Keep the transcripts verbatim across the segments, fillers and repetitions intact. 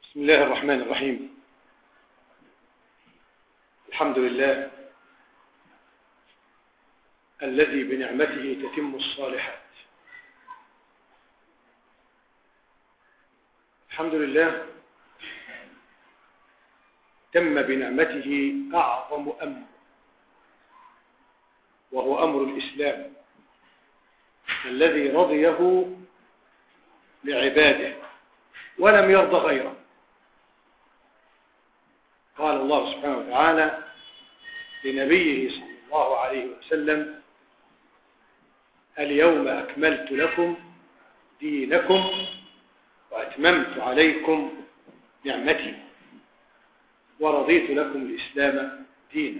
بسم الله الرحمن الرحيم. الحمد لله الذي بنعمته تتم الصالحات. الحمد لله تم بنعمته أعظم أمر، وهو أمر الإسلام الذي رضيه لعباده ولم يرض غيره. قال الله سبحانه وتعالى لنبيه صلى الله عليه وسلم: اليوم أكملت لكم دينكم وأتممت عليكم نعمتي ورضيت لكم الإسلام دينا.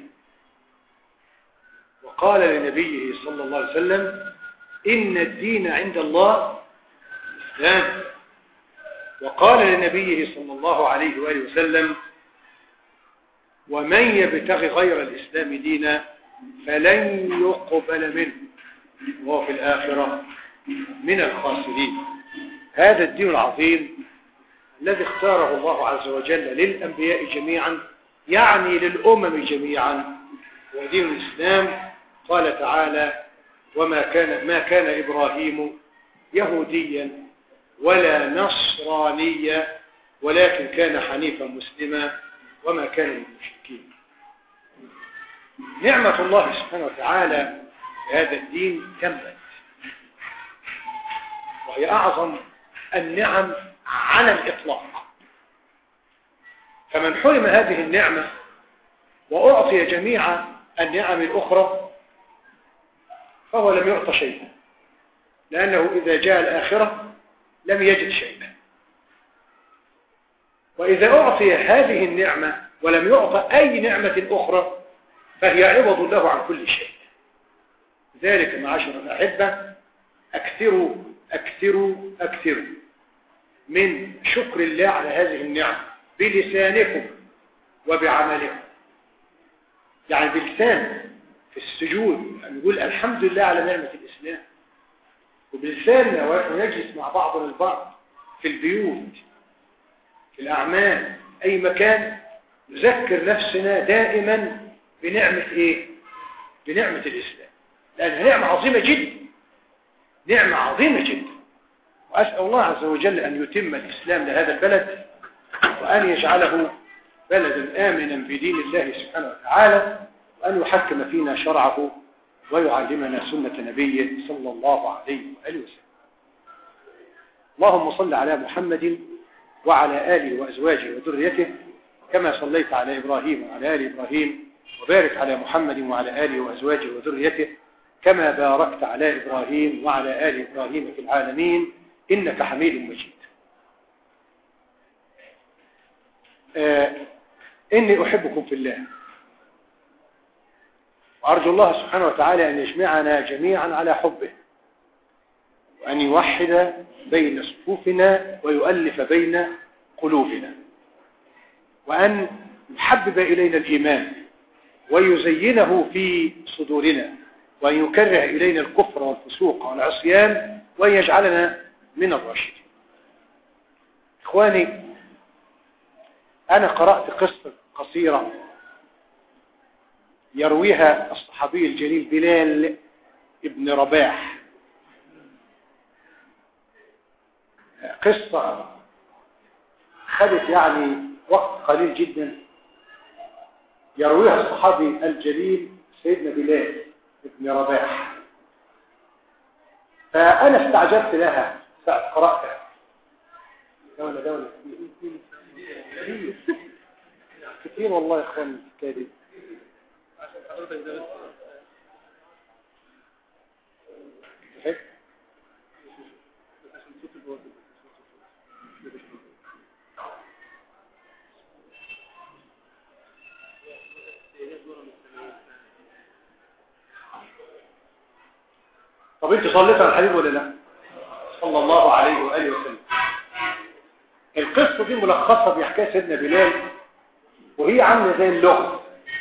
وقال لنبيه صلى الله عليه وسلم: إن الدين عند الله الإسلام. وقال لنبيه صلى الله عليه وآله وسلم: ومن يبتغي غير الإسلام دينا فلن يقبل منه وهو في الآخرة من الخاسرين. هذا الدين العظيم الذي اختاره الله عز وجل للأنبياء جميعا، يعني للأمم جميعا، ودين الإسلام. قال تعالى: وما كان ما كان إبراهيم يهوديا ولا نصرانيا ولكن كان حنيفا مسلما وما كان من المشركين. نعمة الله سبحانه وتعالى بهذا الدين تمت، وهي أعظم النعم على الإطلاق. فمن حرم هذه النعمة وأعطي جميع النعم الأخرى فهو لم يعط شيئا، لأنه إذا جاء الآخرة لم يجد شيئا. وإذا أعطي هذه النعمة ولم يعطى أي نعمة أخرى فهي عوض له عن كل شيء. ذلك معاشر الأحبة أكثروا أكثروا أكثروا من شكر الله على هذه النعمة بلسانكم وبعملكم. يعني بلسان في السجود أن نقول الحمد لله على نعمة الإسلام، وبلساننا ونحن نجلس مع بعضنا البعض في البيوت في الأعمال أي مكان نذكر نفسنا دائما بنعمة إيه؟ بنعمة الإسلام، لأنها نعمة عظيمة جدا، نعمة عظيمة جدا. وأسأل الله عز وجل أن يتم الإسلام لهذا البلد، وأن يجعله بلدا آمنا بدين الله سبحانه وتعالى، وأن يحكم فينا شرعه ويعلمنا سنة نبيه صلى الله عليه وآله وسلم. اللهم صل على محمد وعلى آله وأزواجه وذريته كما صليت على إبراهيم وعلى آل إبراهيم، وبارك على محمد وعلى آله وأزواجه وذريته كما باركت على إبراهيم وعلى آل إبراهيم في العالمين إنك حميد مجيد. آه إني أحبكم في الله، وأرجو الله سبحانه وتعالى أن يجمعنا جميعا على حبه، وأن يوحد بين صفوفنا ويؤلف بين قلوبنا، وأن يحبب إلينا الإيمان ويزينه في صدورنا، وأن يكره إلينا الكفر والفسوق والعصيان، وأن يجعلنا من الراشدين. إخواني، أنا قرأت قصة قصيرة يرويها الصحابي الجليل بلال ابن رباح، قصة خدت يعني وقت قليل جدا، يرويها الصحابي الجليل سيدنا بلال ابن رباح. فأنا استعجبت لها ساعة قرأتها. دولة دولة كثير كثير والله يا إخوان الكاذب. طب انت صليت على الحبيب ولا لا صلى الله عليه وآله وسلم؟ القصة دي ملخصة بيحكيها سيدنا بلال، وهي عاملة زي اللغة،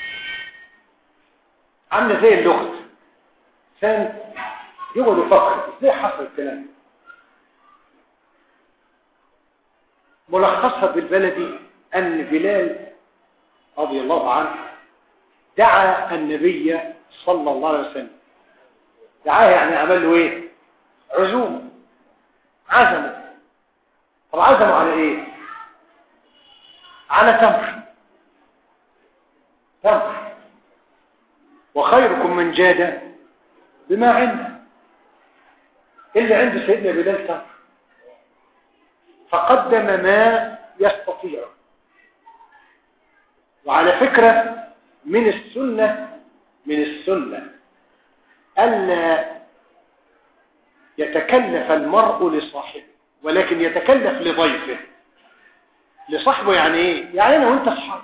عاملة زي اللغة. إنسان يقعد يفكر ازاي حصل الكلام. ملخصها بالبلدي أن بلال رضي الله عنه دعا النبي صلى الله عليه وسلم. دعاه يعني عمل له ايه؟ عزوم، عزمه. طب عزمه على ايه؟ على تمر. تمر. وخيركم من جاد بما عنده. اللي عنده سيدنا بلال تمر، فقدم ما يستطيع. وعلى فكرة من السنة من السنة ألا يتكلف المرء لصاحبه، ولكن يتكلف لضيفه. لصاحبه يعني ايه؟ يعني انا وانت اصحاب.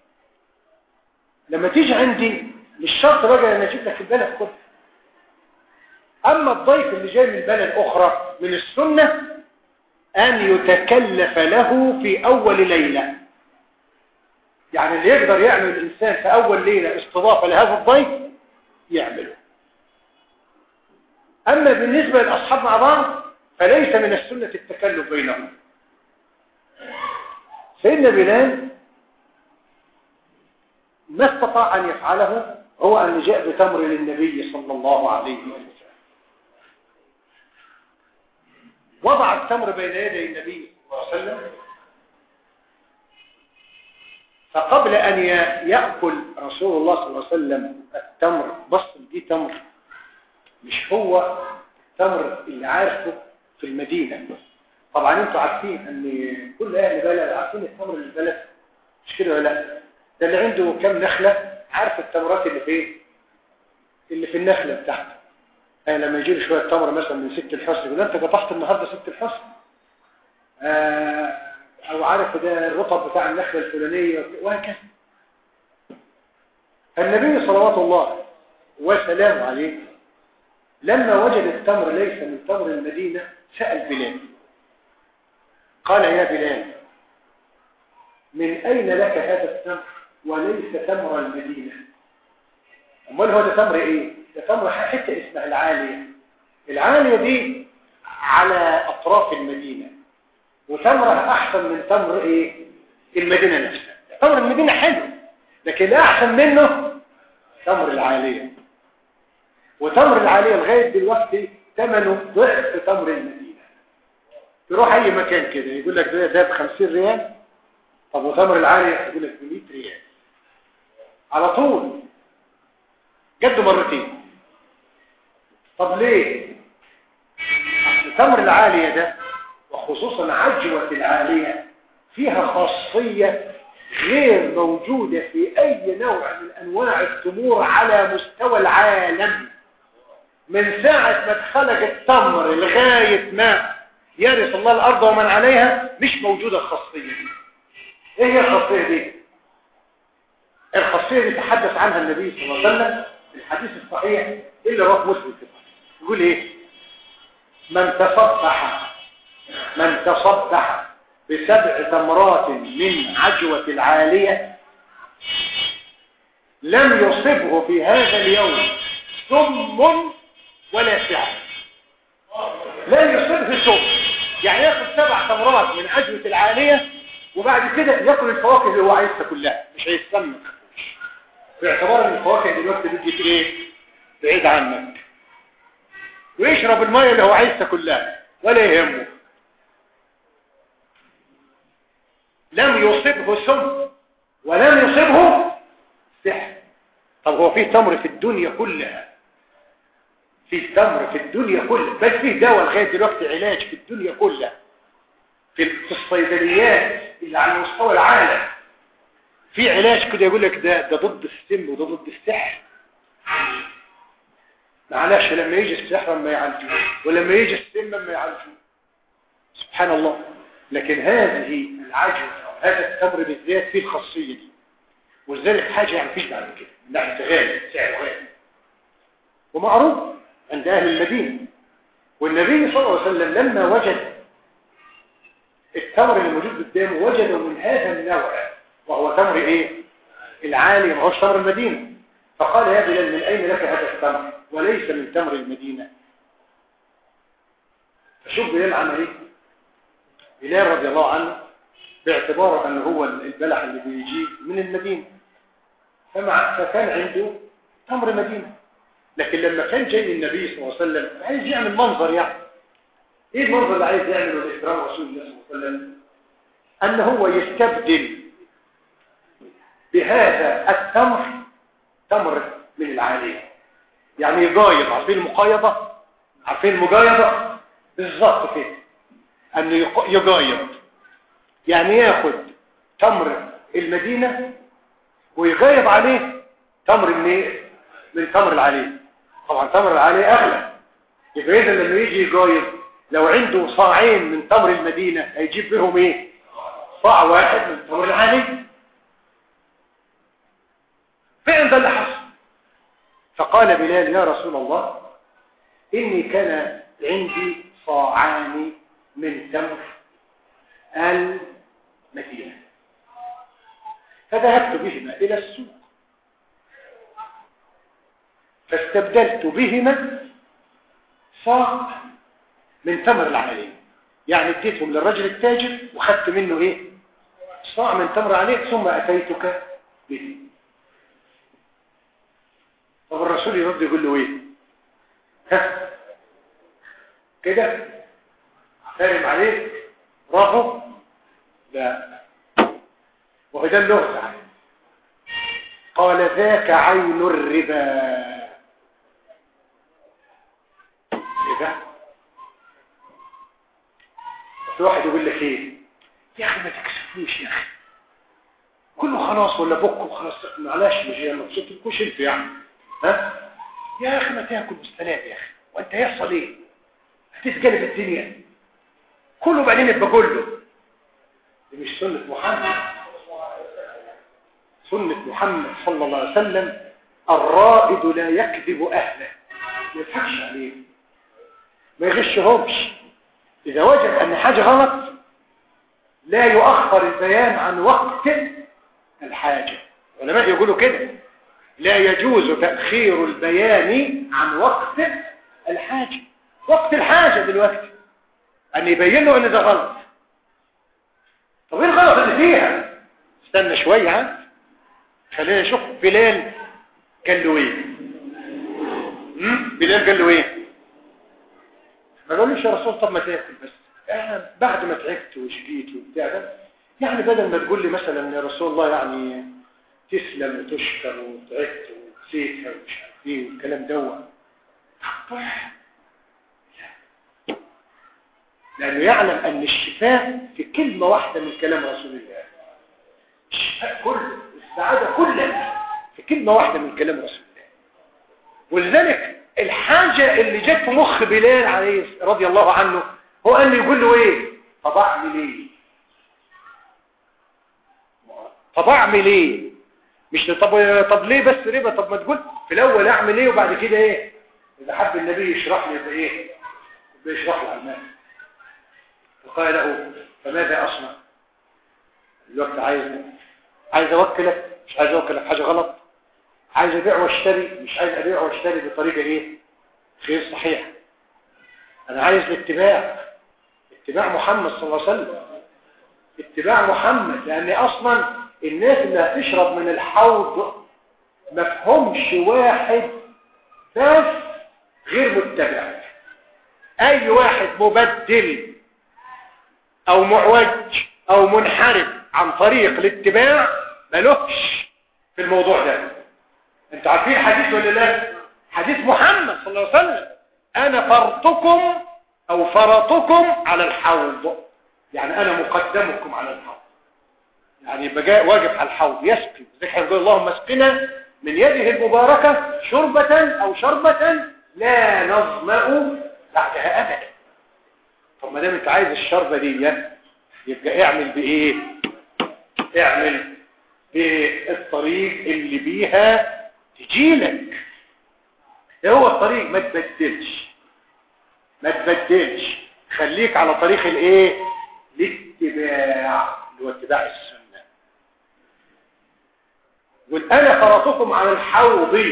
لما تيجي عندي مش شرط بقى انا اجيب لك البلد كله. اما الضيف اللي جاي من بلد اخرى من السنة ان يتكلف له في اول ليلة. يعني اللي يقدر يعمل الانسان في اول ليلة استضافة لهذا الضيف يعمله. اما بالنسبة للاصحاب مع بعض فليس من السنة التكلف بينهم. سيدنا بلال ما استطاع أن يفعله هو أن جاء بتمر للنبي صلى الله عليه وسلم. وضع التمر بين يدي النبي صلى الله عليه وسلم. فقبل أن يأكل رسول الله صلى الله عليه وسلم التمر، بص دي تمر مش هو التمر اللي عارفه في المدينة. طبعا انتوا عارفين ان كل اهل بلد عارفين التمر اللي في البلد، مش كده ولا لا؟ ده اللي عنده كام نخلة عارف التمرات اللي فين، اللي في النخلة بتاعته. يعني لما يجيب شوية تمر مثلا من ست الحسن يقول انت قطعت النهاردة ست الحسن. آه او عارف ده الرطب بتاع النخلة الفلانية وهكذا. النبي صلوات الله وسلامه عليه لما وجد التمر ليس من تمر المدينة سأل بلال، قال يا بلال من أين لك هذا التمر وليس تمر المدينة؟ أمال هو ده تمر إيه؟ ده تمر حتة اسمها العالية. العالية دي على أطراف المدينة، وتمرها أحسن من تمر إيه؟ المدينة نفسها. تمر المدينة حلو لكن أحسن منه تمر العالية. وتمر العالية لغاية دلوقتي ثمنه ضعف تمر المدينة. تروح أي مكان كده يقول لك ده ده بخمسين ريال، طب وتمر العالية يقول لك بمئة ريال على طول، جده مرتين. طب ليه؟ أصل تمر العالية ده وخصوصا عجوة العالية فيها خاصية غير موجودة في أي نوع من أنواع التمور على مستوى العالم. من ساعة ما اتخلق التمر لغاية ما يرث الله الأرض ومن عليها مش موجودة الخاصية دي. ايه هي الخاصية دي؟ الخاصية دي تحدث عنها النبي صلى الله عليه وسلم في الحديث الصحيح اللي رواه مسلم كده. يقول ايه؟ من تصبح من تصبح بسبع تمرات من عجوة العالية لم يصبه في هذا اليوم سم ولا سعر. لن يصبه سم، يعني ياخذ سبع تمرات من عجوة العالية وبعد كده ياكل الفواكه اللي هو عايزها كلها، مش هيستمر، باعتبار ان الفواكه دلوقتي بتجي ايه بعيد عنك، ويشرب الميه اللي هو عايزها كلها ولا يهمه. لم يصبه سم ولم يصبه سحر. طب هو فيه تمر في الدنيا كلها، فيه تمر في الدنيا كلها، بل فيه دواء لغايه دلوقتي علاج في الدنيا كلها في الصيدليات اللي على مستوى العالم، في علاج كده يقول لك ده ده ضد السم وده ضد السحر. معلش لما يجي السحر ما يعالجوه ولما يجي السم ما يعالجوه، سبحان الله. لكن هذه العجوة هذا التمر بالذات فيه الخاصية دي، ولذلك حاجة يعني فيش بعد كده من ناحية غالي، سعره غالي ومعروف عند أهل المدينة. والنبي صلى الله عليه وسلم لما وجد التمر اللي موجود قدامه وجده من هذا النوع وهو تمر ايه؟ العالي، ما هوش تمر المدينة. فقال يا بلال من أين لك هذا التمر وليس من تمر المدينة؟ فشوف بلال عمل ايه؟ بلال رضي الله عنه باعتباره أنه هو البلح اللي بيجي من المدينة، فمع فكان عنده تمر مدينة. لكن لما كان جاي النبي صلى الله عليه وسلم عايز يعمل منظر، يعني ايه المنظر اللي عايز يعمله لإكرام رسول الله صلى الله عليه وسلم؟ أن هو يستبدل بهذا التمر تمر من العالية، يعني يقايض. عارفين المقايضة؟ عارفين المقايضة؟ بالظبط كده، أنه يقايض يعني ياخد تمر المدينة ويقايض عليه تمر من من تمر العالية. طبعا تمر العالية أغلى، يبقى إذا لما يجي يقايض لو عنده صاعين من تمر المدينة هيجيب بهم ايه؟ صاع واحد من تمر العالية. فعلا ده اللي حصل. فقال بلال: يا رسول الله، إني كان عندي صاعان من تمر المدينة، فذهبت بهما إلى السوق فاستبدلت بهما صاع من تمر العالية، يعني اديتهم للرجل التاجر وخدت منه ايه؟ صاع من تمر العالية، ثم أتيتك به. طب الرسول يرد يقول له ايه؟ ها كده فاهم عليك؟ برافو؟ لا، وهو ده اللغز عنه. قال: ذاك عين الربا. ايه ده؟ في واحد يقول لك ايه؟ يا اخي ما تكسفوش يا اخي، كله خلاص ولا بكره خلاص، معلش مش ما تشوفوش انتوا يعني، ها يا اخي ما تاكل بالسلام يا اخي، وانت يحصل ايه؟ هتتقلب الدنيا كله بعدين يبقى كله. دي مش سنة محمد. سنة محمد صلى الله عليه وسلم: الرائد لا يكذب أهله، ما يضحكش عليه، ما يغشهمش. إذا وجد أن حاجة غلط لا يؤخر البيان عن وقت الحاجة. العلماء يقولوا كده: لا يجوز تأخير البيان عن وقت الحاجة. وقت الحاجة دلوقتي أن يبين له أن ده غلط. طب ايه الغلط اللي فيها؟ استنى شوية، ها خلينا نشوف بلال قال له ايه. بلال قال له ايه؟ ما قالوش يا رسول طب ما تاكل بس، يعني بعد ما تعبت وشقيت وبتاع ده، يعني بدل ما تقول لي مثلا يا رسول الله يعني تسلم وتشكر وتعبت ونسيتها ومش عارف ايه والكلام دوت، لانه يعلم ان الشفاء في كلمه واحده من كلام رسول الله. الشفاء كله، السعاده كلها في كلمه واحده من كلام رسول الله. ولذلك الحاجه اللي جت في مخ بلال عليه رضي الله عنه هو ان يقول له ايه؟ طب اعمل ايه؟ طب اعمل ايه؟ مش طب طب ليه بس ربا؟ طب ما تقول في الاول اعمل ايه وبعد كده ايه؟ اذا حب النبي يشرح لي يبقى ايه؟ يبقى يشرح له المال. فقال له: فماذا اصنع؟ الوقت عايز عايز اوكلك، مش عايز اوكلك حاجه غلط، عايز ابيع واشتري، مش عايز ابيع واشتري بطريقه ايه؟ غير صحيحه. انا عايز الاتباع، اتباع محمد صلى الله عليه وسلم، اتباع محمد. لان اصلا الناس اللي هتشرب من الحوض مفهومش واحد بس غير متبع. اي واحد مبدل او معوج او منحرف عن طريق الاتباع ملوش في الموضوع ده. انتوا عارفين حديث ولا لا؟ حديث محمد صلى الله عليه وسلم: انا فرطكم او فرطكم على الحوض، يعني انا مقدمكم على الحوض، يعني يبقى واقف على الحوض يسقي. ذكر يقول: اللهم اسقنا من يده المباركه شربه او شربه لا نظمأ بعدها ابدا. طب ما دام انت عايز الشربه دي يبقى اعمل بايه؟ اعمل بالطريق اللي بيها تجيلك. ايه هو الطريق؟ ما تبدلش، ما تبدلش، خليك على طريق الايه؟ الاتباع، اللي هو اتباع السنه. قل: انا فرطكم على الحوض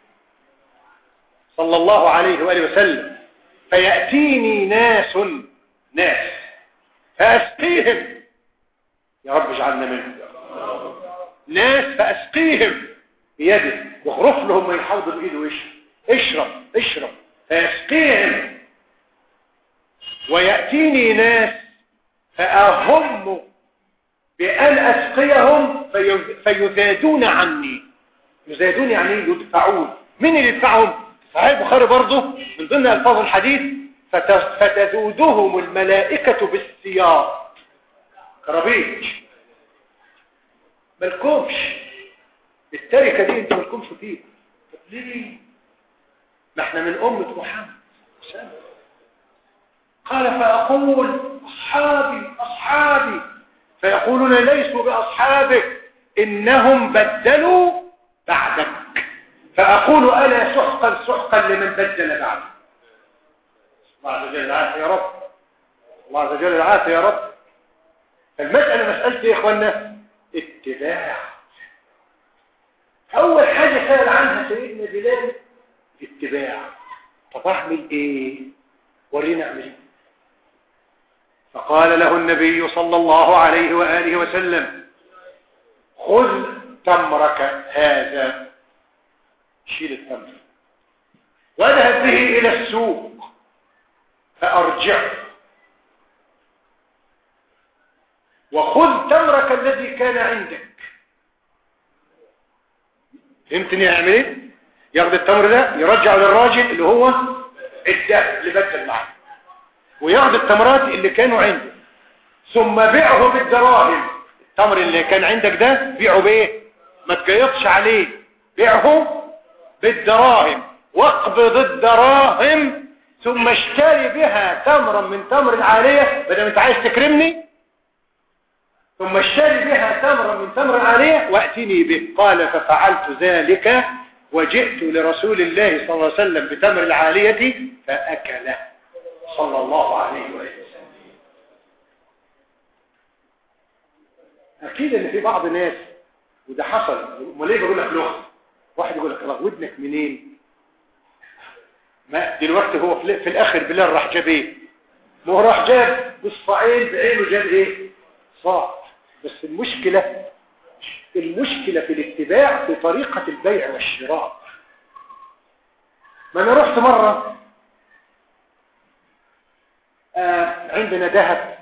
صلى الله عليه واله وسلم، فياتيني ناس ناس فاسقيهم يا رب اجعلنا منهم. ناس فأسقيهم بيده واغرف لهم من حوض بإيده واشرب اشرب اشرب فيسقيهم. ويأتيني ناس فأهم بأن أسقيهم فيزادون عني. يزادون يعني يدفعون. مين اللي يدفعهم؟ صحيح البخاري برضه من ضمن ألفاظ الحديث فتذودهم الملائكة بالسياط. كرابيج مالكمش التركة دي، انتوا مالكمش فيها. طب ليه؟ ما احنا من أمة محمد. قال فأقول أصحابي أصحابي فيقولون ليسوا بأصحابك إنهم بدلوا بعدك. فأقول ألا سحقا سحقا لمن بدل بعدك. الله عز وجل العافية يا رب. الله عز وجل العافية يا رب. المسألة مسألة يا إخوانا اتباع. أول حاجة سأل عنها سيدنا بلال اتباع. طب أعمل إيه؟ ورينا أعمل إيه. فقال له النبي صلى الله عليه وآله وسلم خذ تمرك هذا، شيل التمر واذهب به إلى السوق فأرجعه، وخذ تمرك الذي كان عندك. فهمتني يعمل ايه؟ ياخد التمر ده يرجعه للراجل اللي هو الدهب اللي بدل معه، وياخد التمرات اللي كانوا عنده ثم بيعه بالدراهم. التمر اللي كان عندك ده بيعه بايه؟ ما تقيطش عليه، بيعه بالدراهم واقبض الدراهم ثم اشتري بها تمرا من تمر العالية بدل ما انت عايز تكرمني، ثم اشتري بها تمرا من تمر العالية واتني به. قال ففعلت ذلك وجئت لرسول الله صلى الله عليه وسلم بتمر العالية فأكله صلى الله عليه وسلم. أكيد إن في بعض الناس وده حصل، امال ليه بقول لك لغة؟ واحد يقول لك الله ودنك منين؟ ما دلوقتي هو في الآخر بلال راح جاب إيه؟ ما هو راح جاب بصفعين بعينه جاب إيه؟ صاع. بس المشكلة المشكلة في الاتباع في طريقة البيع والشراء. ما أنا رحت مرة آه عندنا ذهب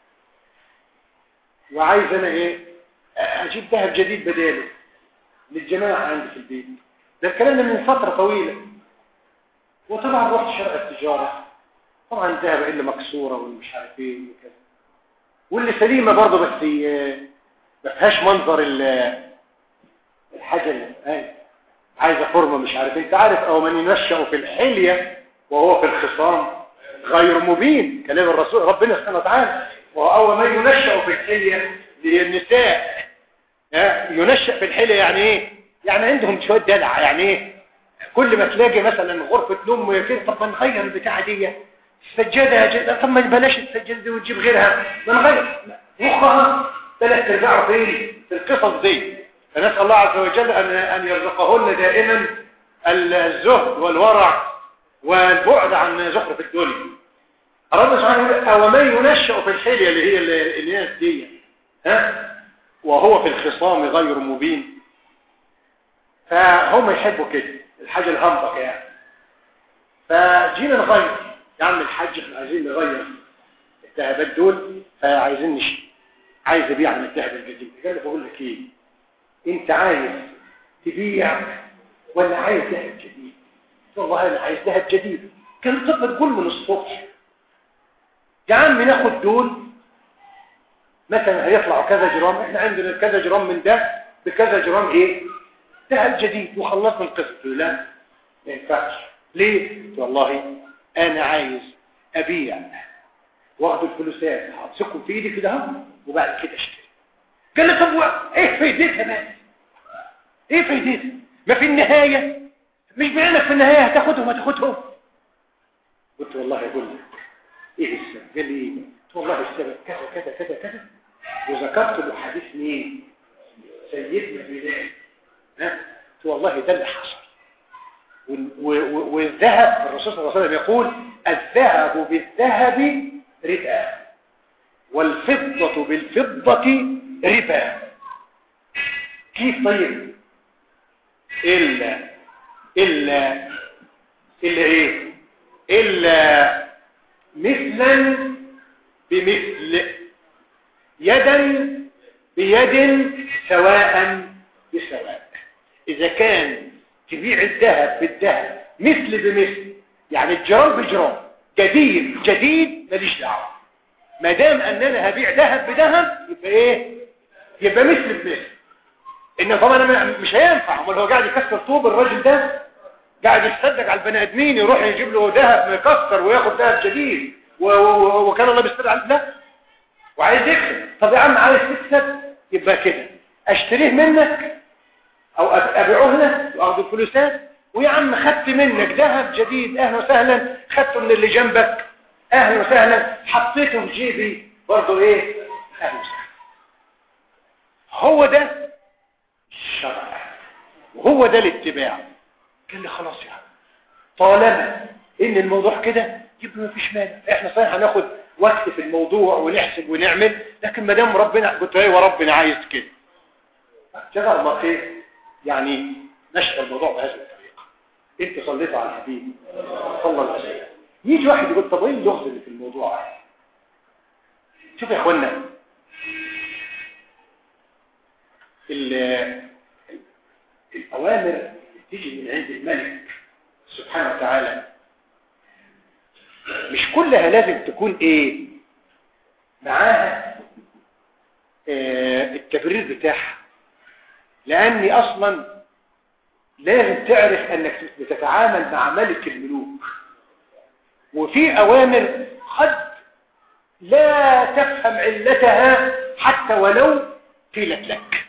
وعايز أنا إيه أجيب ذهب جديد بداله للجماعة عندي في البيت. ده الكلام ده من فترة طويلة. وطبعا رحت شرع التجارة، طبعا الذهب اللي مكسورة والمش عارف ايه وكذا، واللي سليمة برضه بس ما فيهاش منظر الحاجة اللي عايزة فورمة مش عارف. انت عارف او من ينشأ في الحلية وهو في الخصام غير مبين، كلام الرسول ربنا سبحانه وتعالى. وهو من ينشأ في الحلية للنساء ينشأ في الحلية يعني ايه؟ يعني عندهم شوية دلع. يعني ايه؟ كل ما تلاقي مثلا غرفة نوم كده طب ما نغير البتاعة دي السجادة، طب ما بلاش السجادة دي وتجيب غيرها، ما نغير مخها ثلاث ارباع فين في القصص دي. فنسأل الله عز وجل أن أن يرزقهن دائما الزهد والورع والبعد عن زخرف الدنيا. ربنا سبحانه وتعالى أو من ينشأ في الحلية اللي هي الناس دي ها وهو في الخصام غير مبين، فهم يحبوا كده الحاجة الهمبك يعني. فجينا نغير يا عم الحاج احنا عايزين نغير الذهبات دول، فعايزين نشتري، عايز ابيع من الذهب الجديد. قال بقول لك ايه، انت عايز تبيع ولا عايز ذهب جديد؟ والله انا عايز ذهب جديد. كان تبقى تقول من الصبح يا عم ناخد دول مثلا هيطلعوا كذا جرام، احنا عندنا كذا جرام من ده بكذا جرام ايه ذهب جديد وخلصنا القسط. لا ما ينفعش. ليه؟ والله انا عايز ابيع واخد الفلوسات هامسكهم في ايدي كده اهو وبعد كده اشتري. قال لي طب ايه فايدتها بقى؟ ايه فايدتها؟ ما في النهايه مش بعينك في النهايه هتاخدهم هتاخدهم. قلت والله اقول لك ايه السبب؟ قال لي ايه؟ قلت والله السبب كذا كذا كذا كذا، وذكرت له حديث مين؟ سيدنا بلال. ها؟ قلت والله ده اللي حصل. والذهب الرسول صلى الله عليه وسلم يقول الذهب بالذهب رداء والفضة بالفضة ربا. كيف طيب؟ إلا إلا إلا إيه؟ إلا مثلا بمثل، يدا بيد، سواء بسواء. إذا كان تبيع الذهب بالذهب مثل بمثل، يعني الجرام بجرام، جديد جديد، ماليش دعوه. ما دام اننا هبيع ذهب بذهب يبقى ايه؟ يبقى مثل بمثل. ان طبعا انا مش هينفع، امال هو قاعد يكسر طوب الراجل ده، قاعد يتصدق على البني ادمين، يروح يجيب له ذهب مكسر وياخد ذهب جديد وكان الله بيستر عليه؟ لا، وعايز يكسب. طب يا عم عايز تكسب يبقى كده، اشتريه منك او ابيعه لك واخد الفلوسات، ويا عم خدت منك ذهب جديد اهلا وسهلا، خدته من اللي جنبك اهلا وسهلا، حطيته في جيبي برضه ايه اهلا وسهلا. هو ده الشرع وهو ده الاتباع. قال لي خلاص يا عم، طالما ان الموضوع كده يبقى ما فيش مانع، احنا صحيح هناخد وقت في الموضوع ونحسب ونعمل، لكن ما دام ربنا قلت ايه وربنا عايز كده شغل ما خير، يعني نشر الموضوع بهذه الطريقه. انت صليت على الحبيب صلى الله عليه وسلم، يجي واحد يقول طب ايه اللغز اللي في الموضوع؟ شوف يا اخوانا، الاوامر تيجي من عند الملك سبحانه وتعالى، مش كلها لازم تكون ايه معاها آه التبرير بتاعها، لاني اصلا لازم تعرف انك بتتعامل مع ملك الملوك، وفي اوامر قد لا تفهم علتها حتى ولو قيلت لك،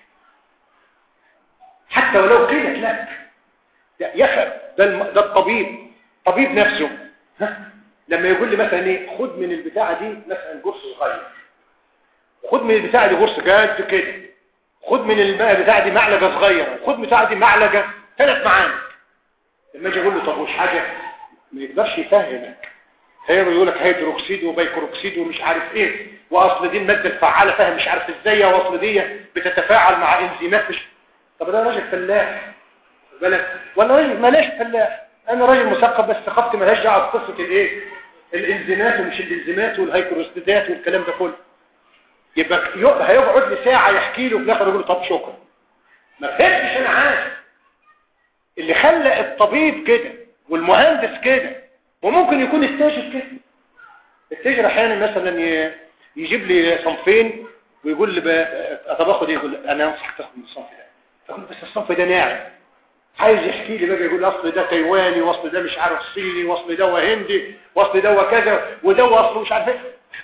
حتى ولو قيلت لك يفهم. ده, الم... ده الطبيب، طبيب نفسه ها؟ لما يقول لي مثلا ايه، خد من البتاعه دي مثلا قرص صغير، خد من البتاعه دي قرص قد كده، خد من البتاعه دي معلقه صغيره، خد من البتاعه دي معلقه ثلاث معالق. لما اجي اقول له طب وش حاجه، ما يقدرش يفهمك. هي يقول لك هيدروكسيد وبيكروكسيد ومش عارف ايه، واصل دي الماده الفعاله فاهم مش عارف ازاي، واصل دي بتتفاعل مع انزيمات مش. طب ده راجل فلاح بالك ولا راجل مالاش فلاح؟ انا راجل مثقف بس ثقافتي مالهاش دعوه بقصه الايه، الانزيمات ومش الانزيمات والهيكروستيدات والكلام ده كله. يبقى هيقعد لي ساعه يحكي له، في الاخر يقول له طب شكرا ما فهمتش. انا عارف اللي خلق الطبيب كده والمهندس كده، وممكن يكون التاجر كده. التاجر احيانا مثلا يجيب لي صنفين ويقول لي طب اخد ايه، يقول لي انا انصحك تاخد من الصنف ده، فاقول بس الصنف ده ناعم. عايز يحكي لي بقى يقول لي اصل ده تايواني، واصل ده مش عارف صيني، واصل ده هندي، واصل ده كذا، وده اصله مش عارف ايه.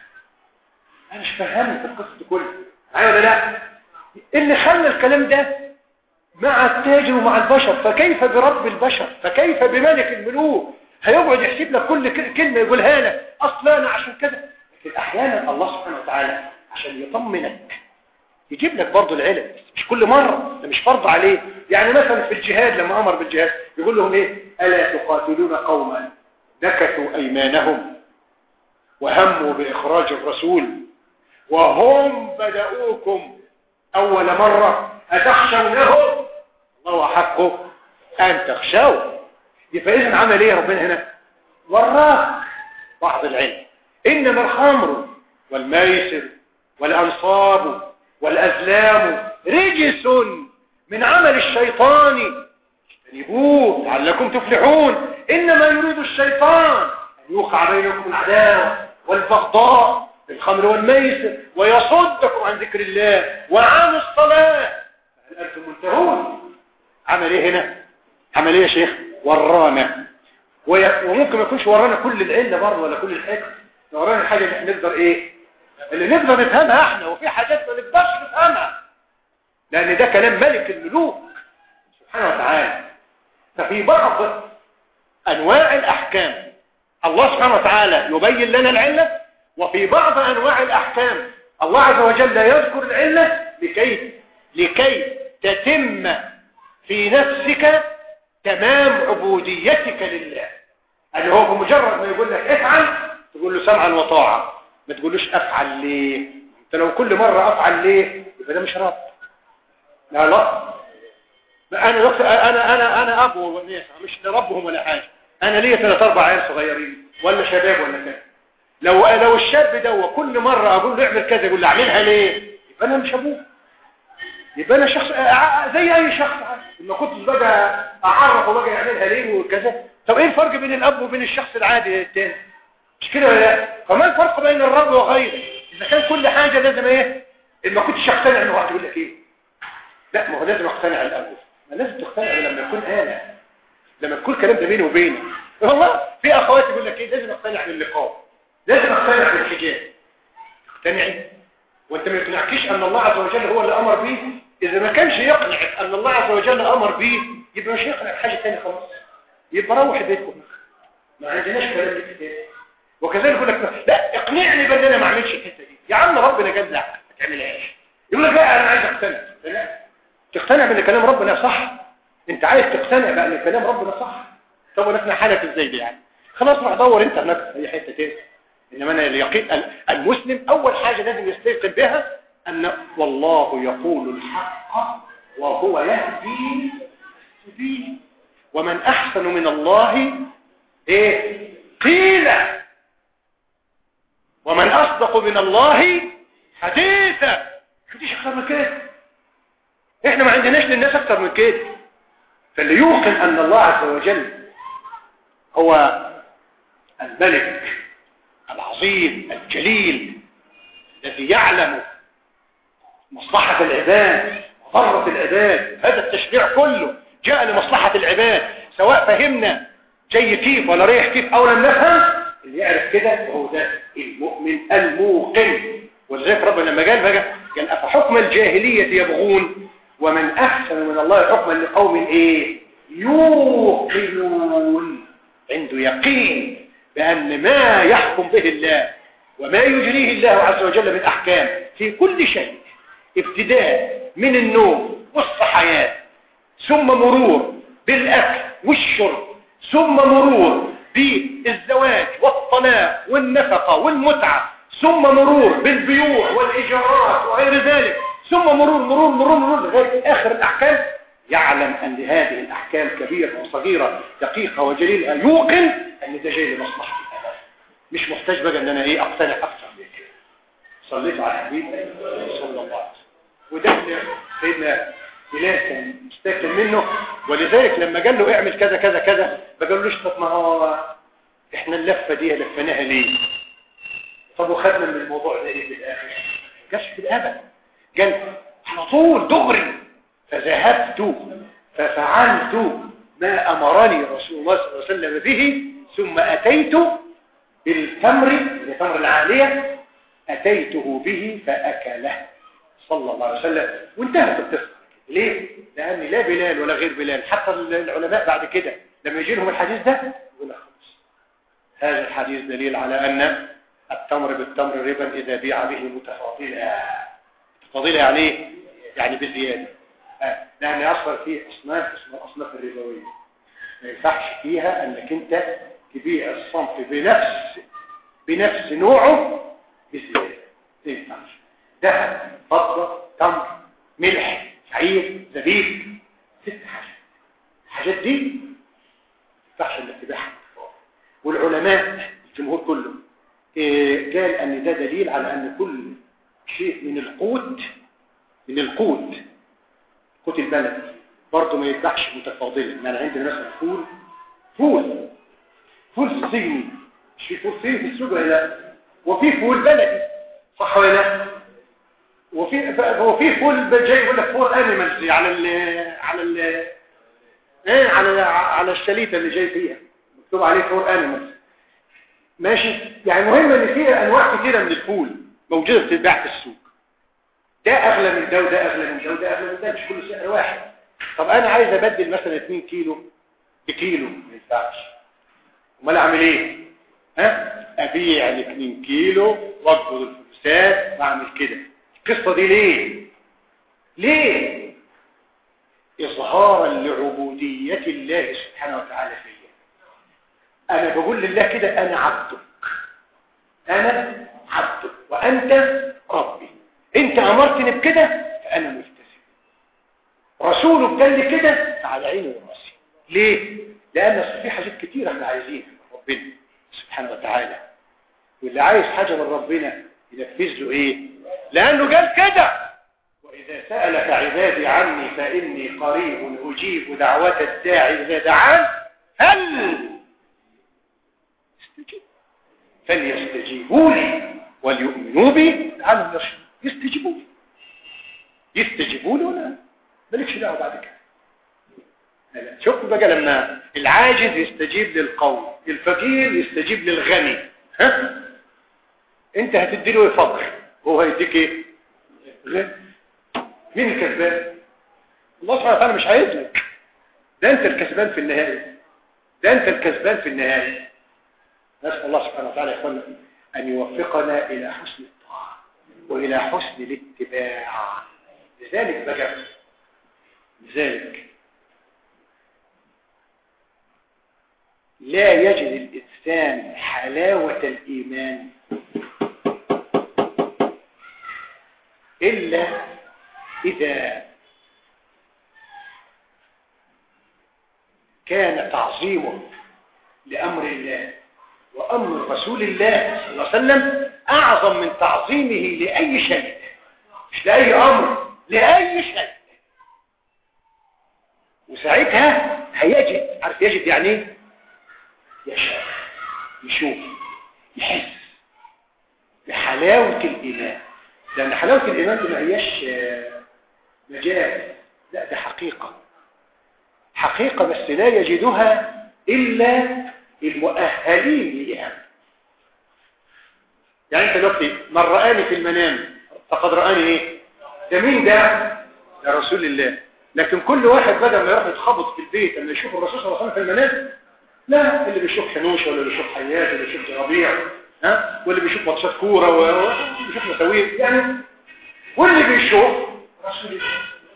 انا مش فاهم القصه دي كلها، ايوه ولا لا؟ اللي خلى الكلام ده مع التاجر ومع البشر، فكيف برب البشر، فكيف بملك الملوك هيقعد يحسب لك كل كلمه يقولها لك اصلا انا عشان كده. لكن احيانا الله سبحانه وتعالى عشان يطمنك يجيب لك برضه العلم، مش كل مره، ده مش فرض عليه. يعني مثلا في الجهاد لما امر بالجهاد يقول لهم ايه، الا تقاتلون قوما نكثوا ايمانهم وهموا باخراج الرسول وهم بدأوكم اول مره اتخشونهم الله احق ان تخشوا. يبقى اذا عمل ايه ربنا هنا؟ وراك بعض العلم. انما الخمر والميسر والانصاب والازلام رجس من عمل الشيطان اجتنبوه لعلكم تفلحون. انما يريد الشيطان ان يوقع بينكم العداوه والبغضاء في الخمر والميسر ويصدكم عن ذكر الله وعن الصلاه هل انتم منتهون. عمل ايه هنا؟ عمل ايه يا شيخ؟ ورانا. وممكن ما يكونش ورانا كل العله برضه ولا كل الحكم، ورانا الحاجه اللي احنا نقدر ايه، اللي نقدر نفهمها احنا، وفي حاجات ما نقدرش نفهمها لان ده كلام ملك الملوك سبحانه وتعالى. ففي بعض انواع الاحكام الله سبحانه وتعالى يبين لنا العله، وفي بعض انواع الاحكام الله عز وجل يذكر العله لكي لكي تتم في نفسك تمام عبوديتك لله. اللي هو بمجرد ما يقول لك افعل تقول له سمعا وطاعه، ما تقولوش افعل ليه، انت لو كل مرة افعل ليه يبقى ده مش رب. لا لا انا دكتور، انا انا انا اب والناس مش ربهم ولا حاجه، انا ليا ثلاث اربع عيال صغيرين ولا شباب ولا كده. لو لو الشاب ده كل مره اقول له اعمل كذا يقول لي اعملها ليه، يبقى انا مش ابوه، يبقى انا شخص زي اي شخص عادي. ما كنتش بقى اعرف وبقى يعملها ليه وكذا. طب ايه الفرق بين الاب وبين الشخص العادي التاني؟ مش كده ولا لا؟ فما الفرق بين الرب وغيره اذا كان كل حاجه لازم ايه؟ ما كنتش اقتنع انه واحد يقول لك ايه، لا ما هو لازم اقتنع الاول. ما لازم تقتنع لما يكون انا، لما تكون الكلام ده بيني وبينك. والله في اخوات يقول لك ايه، لازم اقتنع باللقاء، لازم اقتنع بالحجاب. اقتنعي وانت ما يقنعكيش ان الله عز وجل هو اللي امر بيه. اذا ما كانش يقنعك ان الله عز وجل امر بيه يبقى مش يقنع بحاجه ثانيه خلاص، يبقى روح بيتكم. ما عندناش كلام كتير. وكذلك يقول لك لا اقنعني بان انا ما اعملش الحته دي. يا عم ربنا قال لك ما تعملهاش، يقول لك لا انا عايز اقتنع. لا تقتنع بان كلام ربنا صح، انت عايز تقتنع بان كلام ربنا صح. طب ونحن حالك ازاي دي يعني؟ خلاص روح دور انت هناك في اي حته تاني. انما انا اليقين المسلم اول حاجه لازم يستيقن بها ان والله يقول الحق وهو يهدي السبيل ومن احسن من الله ايه قيلا ومن اصدق من الله حديثا. مفيش اكتر من كده، احنا ما عندناش للناس اكتر من كده. فاللي يوقن ان الله عز وجل هو الملك العظيم الجليل الذي يعلم مصلحة العباد وضرة العباد، هذا التشريع كله جاء لمصلحة العباد سواء فهمنا جاي كيف ولا ريح كيف او لم نفهم. اللي يعرف كده وهو ده المؤمن الموقن. ولذلك ربنا لما قال بقى قال افحكم الجاهلية يبغون ومن احسن من الله حكما لقوم ايه يوقنون، عنده يقين بأن ما يحكم به الله وما يجريه الله عز وجل من أحكام في كل شيء ابتداء من النوم والصحيان ثم مرور بالأكل والشرب ثم مرور بالزواج والطلاق والنفقة والمتعة ثم مرور بالبيوع والإيجارات وغير ذلك ثم مرور مرور مرور مرور لغاية آخر الأحكام، يعلم أن هذه الأحكام كبيرة وصغيرة دقيقة وجليلة، يوقن أن ده جاي لمصلحة الأمام. مش محتاج بقى أن أنا إيه أقتنع أكثر من كده. صليت على الحبيب صلى الله عليه وسلم. وده سيدنا بلال كان مستاكل منه، ولذلك لما قال له اعمل كذا كذا كذا ما قالوش طب ما هو احنا اللفة دي لفناها ليه؟ طب وخدنا من الموضوع ده ايه في الآخر؟ ما قالش في الأبد، قال على طول دغري فذهبت ففعلت ما أمرني رسول الله صلى الله عليه وسلم به ثم أتيت بالتمر التمر العالية أتيته به فأكله صلى الله عليه وسلم وانتهت القصة. ليه؟ لأن لا بلال ولا غير بلال حتى العلماء بعد كده لما يجي لهم الحديث ده يقول خلاص هذا الحديث دليل على أن التمر بالتمر ربا إذا بيع به متفاضلا. متفاضلا يعني ايه؟ يعني بزيادة. آه. لأن يصل فيه أصناف اسمها أصناف الربوية ما ينفعش فيها أنك أنت تبيع الصنف بنفس بنفس نوعه بزيادة. ما ينفعش. ذهب فضة تمر ملح شعير زبيب ست حاجات. الحاجات دي ما ينفعش انك تبيعها. والعلماء الجمهور كله إيه قال أن ده دليل على أن كل شيء من القوت من القوت قوت البلد برضه ما يتباعش متفاضلا. يعني عندنا مثلا فول فول فول صيني مش في فول صيني في السوق لا، وفي فول بلدي صح ولا لا، وفي وفي فول جاي يقول لك فول انيمالز على ال على ال ايه على على الشليته اللي جاي فيها مكتوب عليه فول انيمالز ماشي. يعني مهم ان في انواع كثيره من الفول موجوده بتتباع في السوق. ده اغلى من ده وده اغلى من ده وده اغلى من ده، مش كل سعر واحد. طب انا عايز ابدل مثلا اتنين كيلو بكيلو ما ينفعش. امال اعمل ايه؟ ها ابيع ال اتنين كيلو واقبض الفلوسات واعمل كده. القصه دي ليه؟ ليه؟ اظهارا لعبوديه الله سبحانه وتعالى فيا. انا بقول لله كده انا عبدك، انا عبدك وانت ربي. انت امرتني بكده فانا ملتزم، رسولك قال لي كده فعلى عيني وراسي. ليه؟ لان في حاجات كتير احنا عايزينها من ربنا سبحانه وتعالى، واللي عايز حاجه من ربنا ينفذ له ايه؟ لانه قال كده واذا سالك عبادي عني فاني قريب اجيب دعوه الداعي اذا دعان هل استجيب فليستجيبوا لي وليؤمنوا بي لعلهم يرشدون. يستجيبوا لي يستجيبوا لي ولا مالكش دعوه بعد كده. لا. شوف بقى لما العاجز يستجيب للقوي، الفقير يستجيب للغني، ها انت هتدي له فقر وهو هيديك ايه؟ غني. مين الكسبان؟ الله سبحانه وتعالى مش عايزك، ده انت الكسبان في النهايه، ده انت الكسبان في النهايه. نسال الله سبحانه وتعالى يا اخوانا ان يوفقنا الى حسن الطاعه والى حسن الاتباع. لذلك بقى لذلك لا يجد الإنسان حلاوة الإيمان إلا إذا كان تعظيمه لأمر الله وأمر رسول الله صلى الله عليه وسلم أعظم من تعظيمه لأي شيء، مش لأي أمر، لأي شيء. وساعتها هيجد، عارف يجد يعني ايه؟ يشاء، يشوف، يحس بحلاوة الإيمان. لأن حلاوة الإيمان دي ما هياش مجاز، لا ده حقيقة، حقيقة بس لا يجدها إلا المؤهلين لها. يعني أنت دلوقتي من رآني في المنام فقد رآني إيه؟ ده مين ده؟ ده رسول الله. لكن كل واحد بدل ما يروح يتخبط في البيت لما يشوف الرسول صلى الله عليه وسلم في المنام، لا، اللي بيشوف حنوشه ولا بيشوف حيات ولا بيشوف ربيع، ها، واللي بيشوف ماتشات كوره واللي بيشوف مساوير، يعني واللي بيشوف رسول الله.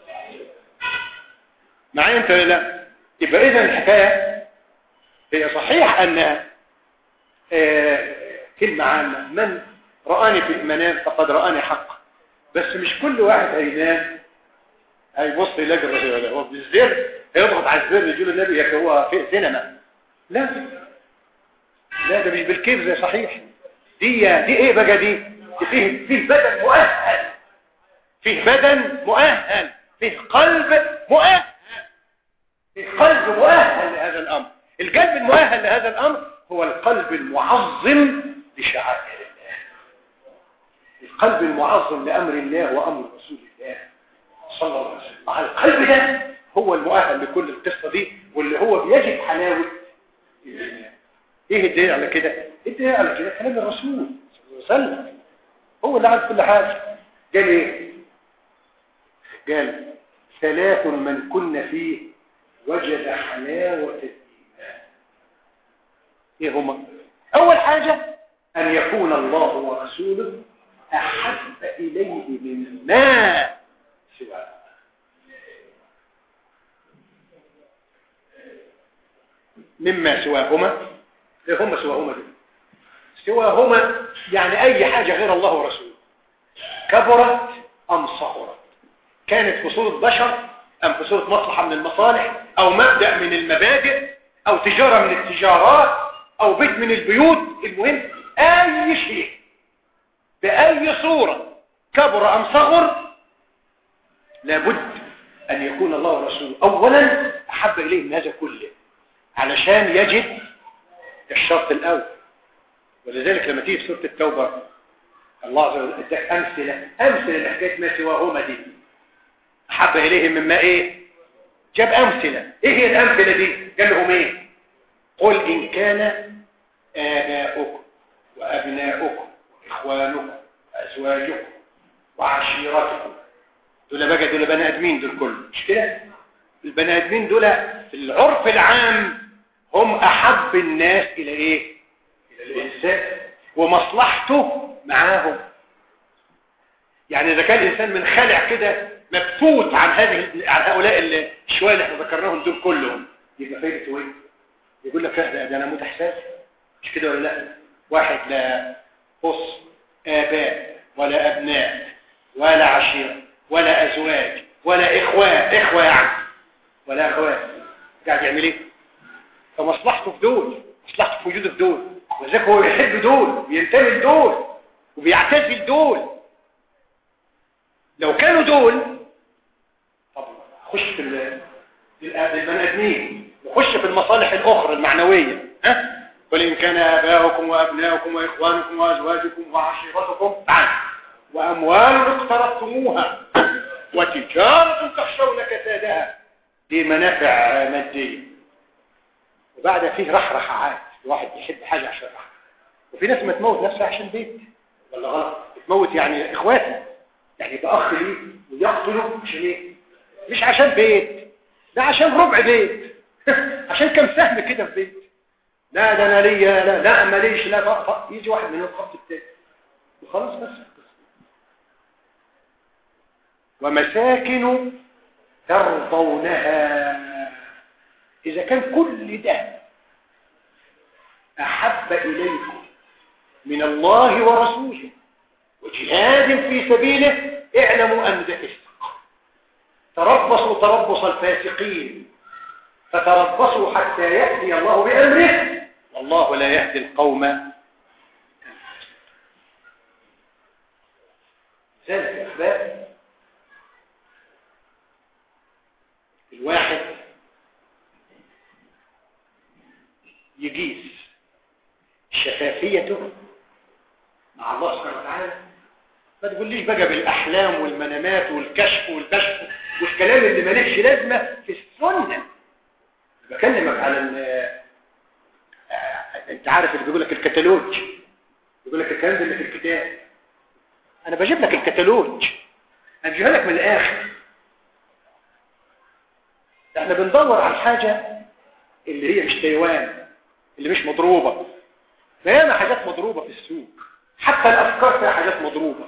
معايا انت ولا لا؟ يبقى اذا الحكايه هي صحيح انها آه كلمه عامه، من رآني في المنام فقد رآني حقا، بس مش كل واحد هينام هيبص يلاقي الرسول ده هو بالزر، هيضغط على الزر يقول النبي يا هو في سينما. لا لا ده مش بالكيف زي صحيح. دي دي ايه بقى؟ دي فيه فيه بدن مؤهل، فيه بدن مؤهل، فيه قلب مؤهل، فيه قلب مؤهل لهذا الامر. القلب المؤهل لهذا الامر هو القلب المعظم لشعائر الله، القلب المعظم لامر الله وامر رسول الله صلى الله عليه وسلم. على القلب ده هو المؤهل لكل القصه دي، واللي هو بيجد حلاوه. ايه الدليل على كده؟ الدليل على كده كلام الرسول صلى الله عليه وسلم، هو اللي عارف كل حاجه. قال ايه؟ قال ثلاث من كن فيه وجد حلاوه الايمان. ايه هما؟ اول حاجه ان يكون الله ورسوله احب اليه مما سواه. مما سواهما. ايه هما سواهما دي؟ سواهما يعني اي حاجة غير الله ورسوله، كبرت ام صغرت، كانت في صورة بشر ام في صورة مصلحة من المصالح او مبدأ من المبادئ او تجارة من التجارات او بيت من البيوت، المهم اي شيء باي صورة كبر ام صغر لابد ان يكون الله ورسوله اولا احب اليه من هذا كله، علشان يجد الشرط الاول. ولذلك لما تيجي في سورة التوبة الله عز وجل اداك امثله امثله لحكايه ما سواهما دي، احب اليهم مما ايه؟ جاب امثله. ايه هي الامثله دي؟ قال لهم ايه؟ قل ان كان اباؤكم وابناؤكم واخوانكم وازواجكم وعشيرتكم، دول بقى دول بني ادمين، دول كلهم مش كده؟ البني ادمين دول في العرف العام هم احب الناس الى ايه؟ الى الانسان ومصلحته معاهم. يعني اذا كان الانسان منخلع كده مبثوث عن هذه عن هؤلاء الشويه اللي احنا ذكرناهم دول كلهم، يبقى فايدته ايه؟ يقول لك لا ده انا موت احساس، مش كده ولا لا؟ واحد لا خص اباء ولا ابناء ولا عشيرة ولا أزواج ولا إخوة إخوة يعني ولا أخوات. قاعد يعمل إيه؟ فمصلحته في دول، مصلحته في وجوده في دول، وذلك هو يحب دول وينتمي لدول وبيعتزل دول. لو كانوا دول طب خش في البني ادمين وخش في المصالح الاخرى المعنويه، ها؟ ولئن كان اباؤكم وابناؤكم واخوانكم وازواجكم وعشيرتكم واموال اقترفتموها وتجاره تخشون كسادها، دي منافع ماديه. وبعد فيه رحرحه عاد، الواحد يحب حاجه عشان رحرحه. وفي ناس ما تموت نفسها عشان بيت، ولا غلط؟ تموت يعني اخواتي، يعني يبقى اخ ليه ويقتله عشان ايه؟ مش عشان بيت، ده عشان ربع بيت عشان كم سهم كده في بيت. لا ده انا ليا، لا لا ماليش، لا طق يجي واحد من الخط التاني وخلاص بس. ومساكن ترضونها، اذا كان كل ده احب اليكم من الله ورسوله وجهاد في سبيله، اعلموا ان ده فسق. تربصوا تربص الفاسقين، فتربصوا حتى يأتي الله بأمره، والله لا يهدي القوم. ذلك يا أحباب الواحد يجيز شفافيته مع الله سبحانه وتعالى. ما تقوليش بقى بالأحلام والمنامات والكشف والكشف والكلام اللي مالكش لازمة في السنة. بكلمك على انت عارف اللي بيقول لك الكتالوج، بيقول لك الكلام ده اللي في الكتاب. انا بجيب لك الكتالوج، انا بجيبها لك من الاخر. احنا بندور على الحاجة اللي هي مش تيوان، اللي مش مضروبة. فياما حاجات مضروبة في السوق، حتى الافكار فيها حاجات مضروبة،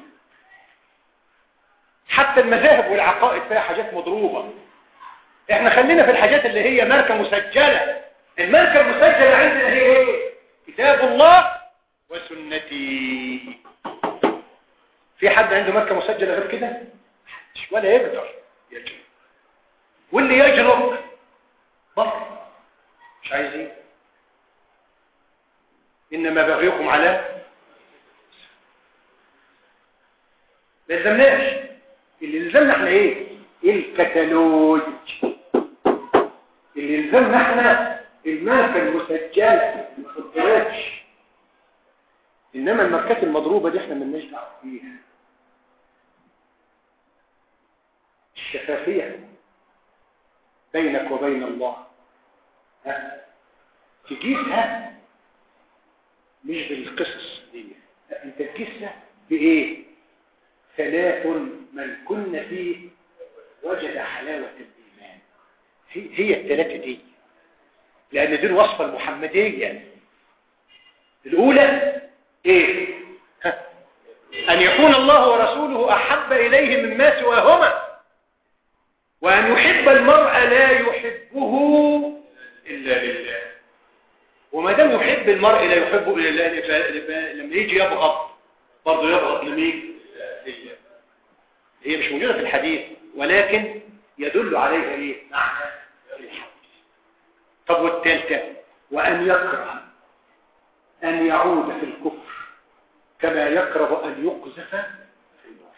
حتى المذاهب والعقائد فيها حاجات مضروبة. احنا خلينا في الحاجات اللي هي ماركة مسجلة. الماركة المسجلة عندنا هي ايه؟ كتاب الله وسنتي. في حد عنده ماركة مسجلة غير كده؟ ولا يقدر يجرب، واللي يجرب بطل مش عايز ايه. انما بغيكم على لازمناش. اللي لزمنا احنا ايه؟ الكتالوج. اللي لزمنا احنا الماركة المسجلة ما تضربش. انما الماركات المضروبة دي احنا مالناش دعوه بيها. الشفافية بينك وبين الله، ها تجيسها مش بالقصص دي، لا انت تجيسها بايه؟ ثلاث من كن فيه وجد حلاوة الإيمان. هي, هي الثلاثة دي، لأن دي الوصفة المحمدية. الأولى إيه؟ ها. أن يكون الله ورسوله أحب إليه مما سواهما، وأن يحب المرء لا يحبه إلا لله. وما دام يحب المرء لا يحبه إلا لله، لما يجي يبغض برضه يبغض لمين؟ لله. هي مش موجودة في الحديث، ولكن يدل عليها إيه؟ معنى الحديث. طب والثالثة، وأن يكره أن يعود في الكفر كما يكره أن يقذف في النار.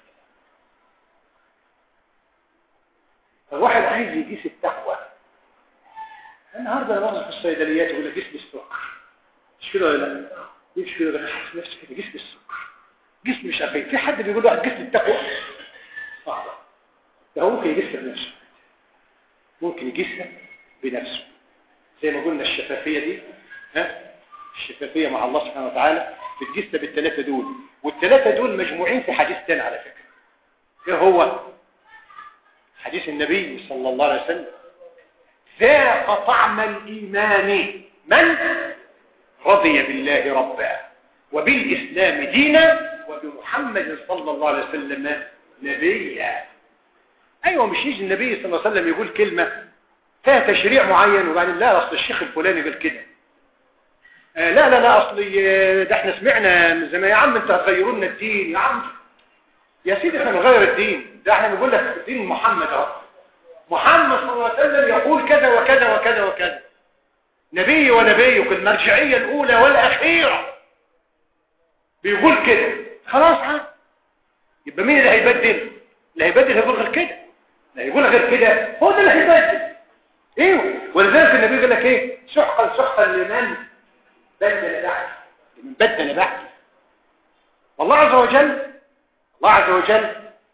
فالواحد عايز يقيس التقوى. النهارده انا بقى في الصيدليات يقول لك قيس بالسكر، مش كده ولا لا؟ مش كده، انا حاسس نفسي كده قيس بالسكر، قيس مش عارف. في حد بيقول له قيس بالتقوى؟ صعب. ده هو ممكن يقيسها بنفسه، ممكن يقيسها بنفسه. زي ما قلنا الشفافيه دي، ها، الشفافيه مع الله سبحانه وتعالى بتقيسها بالثلاثه دول، والثلاثه دول مجموعين في حديث ثاني على فكره. ايه هو؟ حديث النبي صلى الله عليه وسلم: ذاق طعم الإيمان من رضي بالله ربا وبالإسلام دينا وبمحمد صلى الله عليه وسلم نبيا. أيوة، مش يجي النبي صلى الله عليه وسلم يقول كلمة فيها تشريع معين وبعدين لا أصل الشيخ الفلاني قال كده، آه لا لا لا أصل ده احنا سمعنا من زمان. يا عم انت هتغيروا لنا الدين يا عم. يا سيدي احنا بنغير الدين، ده احنا بنقول لك دين محمد اهو. محمد صلى الله عليه وسلم يقول كذا وكذا وكذا وكذا، نبي ونبيك المرجعية الأولى والأخيرة بيقول كده، خلاص عاد. يبقى مين اللي هيبدل؟ اللي هيبدل هيقول غير كده، اللي هيقول غير كده هو ده اللي هيبدل. ايوه، ولذلك النبي قال لك ايه؟ سحقا سحقا لمن بدل بعد، لمن بدل بعد. والله عز وجل الله عز وجل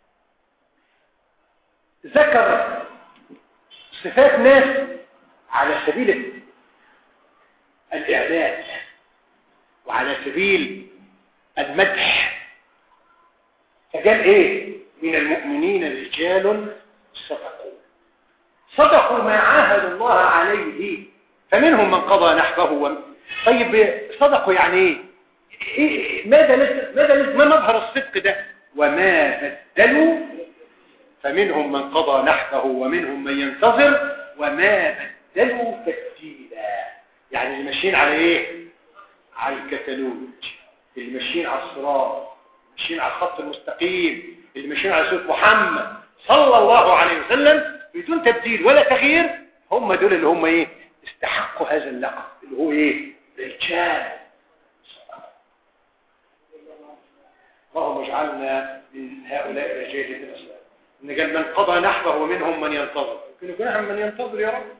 ذكر صفات ناس على سبيل الإعلان وعلى سبيل المدح، فقال ايه؟ من المؤمنين رجال صدقوا صدقوا ما عاهدوا الله عليه فمنهم من قضى نحبه وم... طيب صدقوا يعني ايه؟ إيه؟ ماذا لازم ماذا لازم ما مظهر الصدق ده؟ وما بدلوا، فمنهم من قضى نحبه ومنهم من ينتظر وما بدلوا تبديلا. يعني اللي ماشيين على ايه؟ على الكتالوج، اللي ماشيين على الصراط، اللي ماشيين على الخط المستقيم، اللي ماشيين على سنة محمد صلى الله عليه وسلم بدون تبديل ولا تغيير، هم دول اللي هم ايه؟ استحقوا هذا اللقب اللي هو ايه؟ رجال. اللهم اجعلنا من هؤلاء الرجال من الاسلام. ان قال من قضى نحبه ومنهم من ينتظر، يمكن يكون من ينتظر يا رب.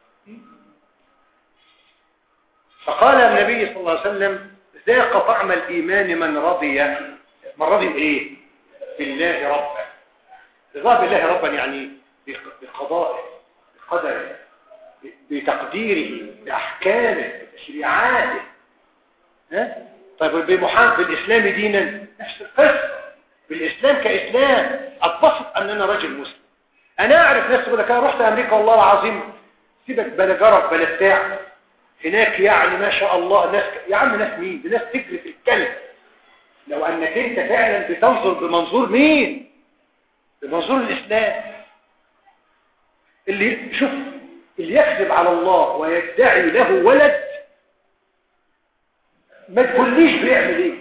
فقال النبي صلى الله عليه وسلم ذاق طعم الايمان من رضي. من رضي بايه؟ بالله ربا. رضا بالله ربا يعني بقضائه، بقدره، بتقديره، باحكامه، بتشريعاته. ها؟ طيب بمحمد بالاسلام دينا نفس القصه. بالاسلام كاسلام اتبسط ان انا راجل مسلم. انا اعرف ناس يقول لك انا رحت امريكا والله العظيم، سيبك بلا جرب بلا بتاع، هناك يعني ما شاء الله ناس، يا عم ناس مين؟ دي ناس تجري في الكلب. لو انك انت فعلا بتنظر بمنظور مين؟ بمنظور الاسلام. اللي شوف اللي يكذب على الله ويدعي له ولد، ما تقوليش بيعمل ايه،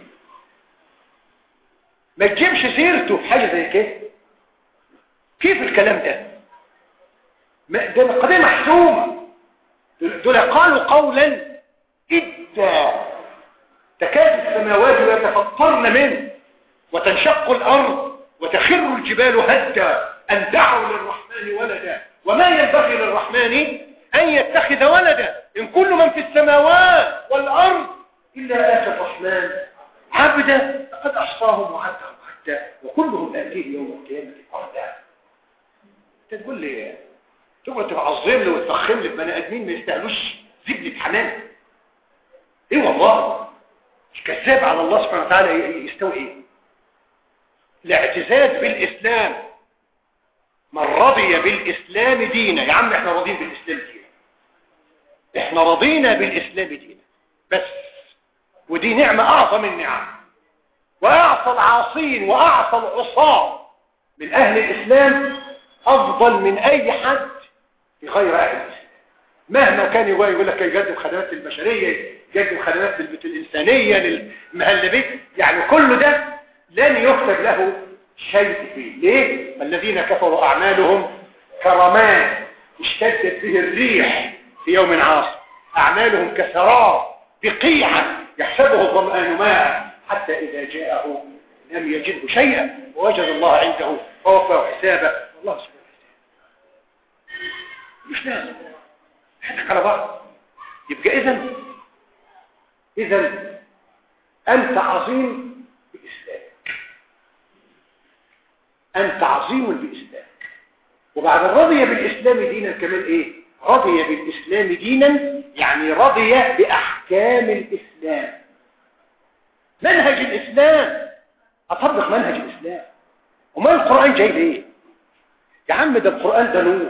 ما تجيبش سيرته في حاجه زي كده. كيف الكلام ده؟ ده القضيه محسومه. دول قالوا قولا إدى تكاد السماوات يتفطرن منه وتنشق الأرض وتخر الجبال هدا أن دعوا للرحمن ولدا وما ينبغي للرحمن أن يتخذ ولدا إن كل من في السماوات والأرض إلا آتي الرحمن عبدا لقد أحصاهم وعدهم حتى وكلهم آتيه يوم القيامة فردا. أنت تقول لي تقول تعظم لي وتفخم لي بني ادمين ما يستاهلوش زبده حنان. ايه والله الكذاب على الله سبحانه وتعالى يستوي ايه؟ الاعتزاز بالاسلام. من رضي بالاسلام دينا، يا عم احنا راضين بالاسلام دينا، احنا رضينا بالاسلام دينا بس، ودي نعمه اعظم النعم. واعطى العاصين واعطى العصاه من اهل الاسلام افضل من اي حد في غير أهل الإسلام. مهما كان يقول يقول لك يقدم خدمات البشرية، يقدم خدمات الإنسانية للمهلبية، يعني كل ده لن يكتب له شيء فيه. ليه؟ الذين كفروا أعمالهم كرماد اشتدت به الريح في يوم عاصف، أعمالهم كسراب بقيعة يحسبه الظمآن ماء حتى إذا جاءه لم يجده شيئا ووجد الله عنده فوفاه حسابه. والله سبحانه مش لازم حتى على بعض. يبقى اذا اذا انت عظيم باسلامك، انت عظيم باسلامك. وبعد الرضي بالاسلام دينا كمان ايه؟ رضي بالاسلام دينا يعني رضي باحكام الاسلام، منهج الاسلام، اطبق منهج الاسلام. وما القران جاي ليه يا عم؟ ده القران ده نور،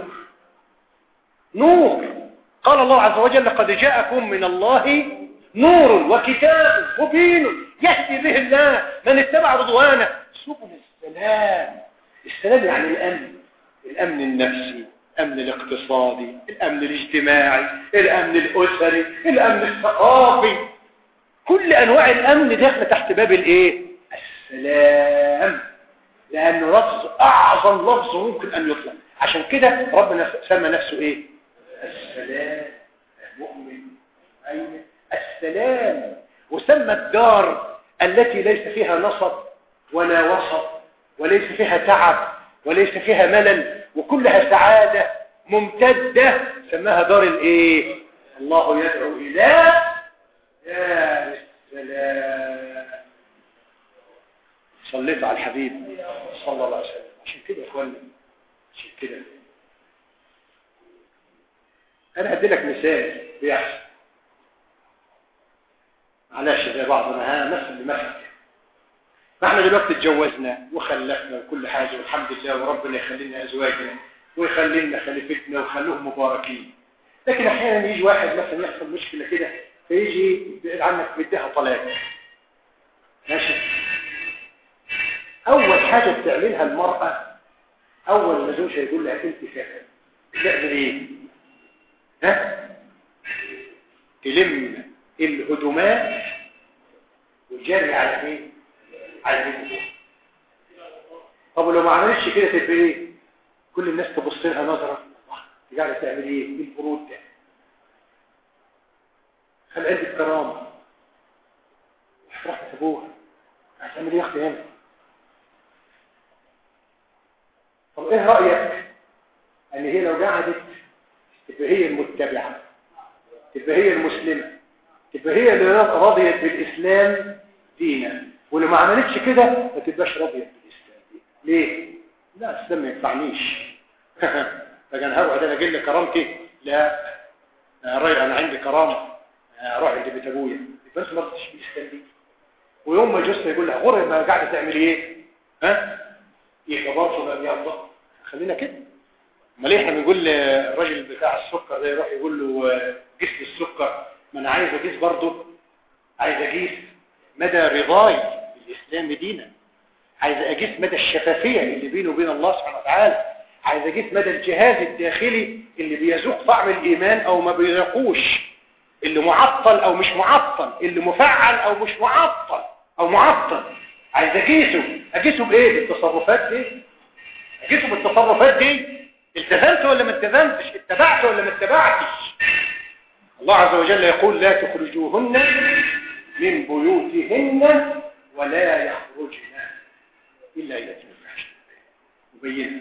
نور. قال الله عز وجل لقد جاءكم من الله نور وكتاب مبين يهدي به الله من اتبع رضوانه سبل السلام. السلام يعني الامن، الامن النفسي، الامن الاقتصادي، الامن الاجتماعي، الامن الاسري، الامن الثقافي، كل انواع الامن داخله تحت باب الايه؟ السلام. لأنه لفظ أعظم لفظ ممكن أن يطلق. عشان كده ربنا سمى نفسه إيه؟ السلام. المؤمن أين السلام. وسمى الدار التي ليس فيها نصب ولا وسط وليس فيها تعب وليس فيها ملل وكلها سعادة ممتدة، سماها دار الإيه؟ الله يدعو إلى دار السلام. صليت على الحبيب صلى الله عليه وسلم. عشان كده يا اخواني، عشان كده انا هدي لك مثال بيحصل معلش زي بعضنا، ها مثل لمثل. فاحنا دلوقتي اتجوزنا وخلفنا وكل حاجه والحمد لله، وربنا يخلي لنا ازواجنا ويخلي لنا خليفتنا ويخليهم مباركين. لكن احيانا يجي واحد مثلا يحصل مشكله كده فيجي يبعد عنك بدها طلاق، ماشي؟ اول حاجه بتعملها المراه اول ما زوجها يقول لها انت سافر، بتعمل ايه؟ ها؟ تلم الهدومات وتجري على مين؟ على البيت. طب لو ما عملتش كده تبقى ايه؟ كل الناس تبص لها نظره، انت قاعده تعمل ايه؟ ايه البرود ده؟ خلي عندك كرامه. راحت ابوها هتعمل ايه يا اختي هنا؟ طب ايه رايك ان هي لو قعدت تبقى هي المتبعه، تبقى هي المسلمه، تبقى هي اللي رضيت بالاسلام دينا، واللي ما عملتش كده ما تبقاش راضيه بالاسلام دينا. ليه؟ لا الاسلام ما ينفعنيش. فكان هقعد انا اجيب لي كرامتي؟ لا يا راجل انا عندي كرامه، اروح عند بيت ابويا، بس ما رضيتش بالاسلام دي. ويوم ما جوزها يقول لها غرب ما قاعده تعمل ايه؟ ها؟ يبقى برضه يا الله خلينا كده. امال احنا بنقول الراجل بتاع السكر ده يروح يقول له قيس لي السكر، ما انا عايز اقيس برضه، عايز اقيس مدى رضاي بالاسلام دينا، عايز اقيس مدى الشفافيه اللي بينه وبين الله سبحانه وتعالى، عايز اقيس مدى الجهاز الداخلي اللي بيذوق طعم الايمان او ما بيذوقوش، اللي معطل او مش معطل، اللي مفعل او مش معطل او معطل. عايز اقيسه، اقيسه بايه؟ بالتصرفات دي، اقيسه بالتصرفات دي. التزمت ولا ما التزمتش؟ اتبعت ولا ما اتبعتش؟ الله عز وجل يقول لا تخرجوهن من بيوتهن ولا يخرجن الا اذا كان فاحشة مبينة.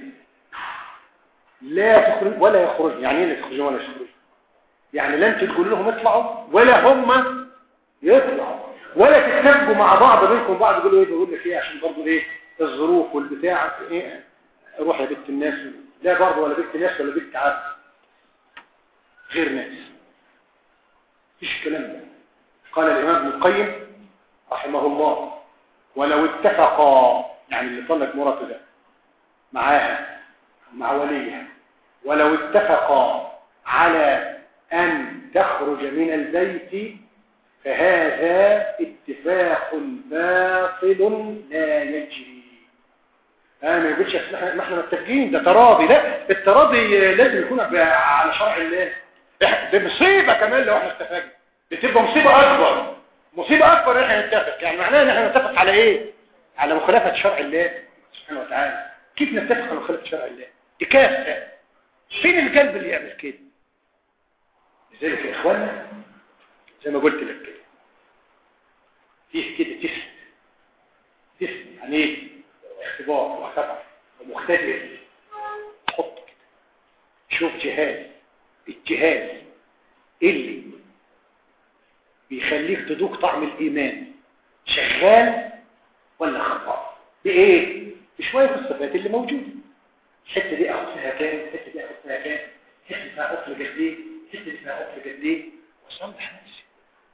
لا تخرج ولا يخرج، يعني ايه لا تخرجون ولا يخرجون؟ يعني لا انت تقول لهم اطلعوا ولا هم يطلعوا، ولا تتفقوا مع بعض بينكم بعض يقولوا ايه بقول لك ايه عشان برضه ايه الظروف والبتاع ايه روح يا بنت الناس، لا برضه ولا بنت ناس ولا بنت عبد غير ناس، مفيش الكلام ده. قال الامام ابن القيم رحمه الله ولو اتفقا، يعني اللي طلق مراته ده معاها مع وليها، ولو اتفقا على ان تخرج من البيت فهذا اتفاق باطل لا يجري. اه ما يقولش ما احنا متفقين، ده تراضي. لا، التراضي لازم يكون على شرع الله. ده مصيبه كمان لو احنا اتفقنا، بتبقى مصيبه اكبر، مصيبه اكبر ان احنا نتفق. يعني معناه ان احنا نتفق على ايه؟ على مخالفه شرع الله سبحانه وتعالى. كيف نتفق على مخالفه شرع الله؟ دي كارثه. فين القلب اللي يعمل كده؟ لذلك يا اخوانا زي ما قلت لك كده فيه كده تفت تفت يعني ايه؟ اختبار وخبر ومختبر. حط كده شوف جهاز، الجهاز اللي بيخليك تذوق طعم الايمان شغال ولا خطأ؟ بايه؟ بشويه الصفات اللي موجوده. الحته دي اخد فيها كام، الحته دي اخد فيها كام، الحته فيها عقل قد ايه، الحته فيها عقل قد ايه، وصلح نفسي.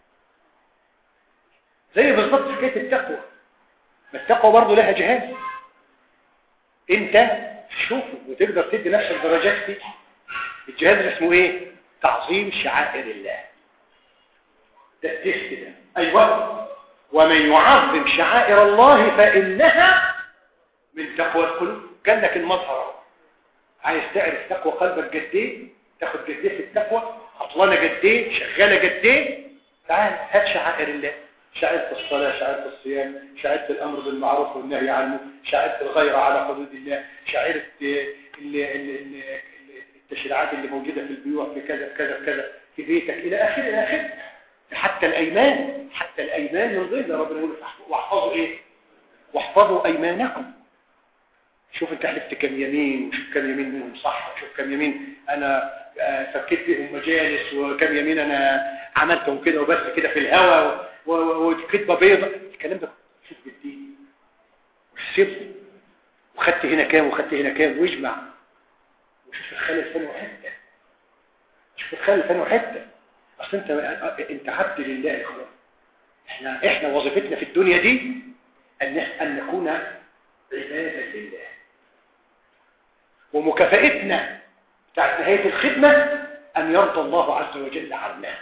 زي بالظبط حكايه التقوى. التقوى برضه لها جهاز انت تشوفه وتقدر تدي نفسك درجات فيه. الجهاز اللي اسمه ايه؟ تعظيم شعائر الله. ده التست ده. ايوه، ومن يعظم شعائر الله فانها من تقوى القلوب. كان لك المظهر. عايز تعرف تقوى قلبك قد ايه؟ تاخد قد ايه في التقوى؟ عطلانه قد ايه؟ شغاله قد ايه؟ تعال هات شعائر الله. شعيرة الصلاة، شعيرة الصيام، شعيرة الأمر بالمعروف والنهي عنه، شعيرة الغيرة على حدود الله، شعيرة التشريعات اللي موجودة في البيوع في كذا كذا كذا في بيتك إلى آخر إلى آخر. حتى الأيمان، حتى الأيمان من ضمن ربنا يقول واحفظوا إيه؟ واحفظوا أيمانكم. شوف انت حلفت كم يمين، وشوف كم يمين منهم صح، وشوف كم يمين انا فكيت بهم مجالس، وكم يمين انا عملتهم كده وبس كده في الهوا وكتبه بيضة. الكلام ده شوف بالدين وحسبه، وخدت هنا كام وخدت هنا كام، واجمع وشوف الخلل الفن وحته، شوف الخلل الفن وحته. اصل انت انت عبد لله يا اخوان. احنا احنا وظيفتنا في الدنيا دي ان ان نكون عباده لله، ومكافئتنا بتاعت نهاية الخدمة أن يرضى الله عز وجل عنا.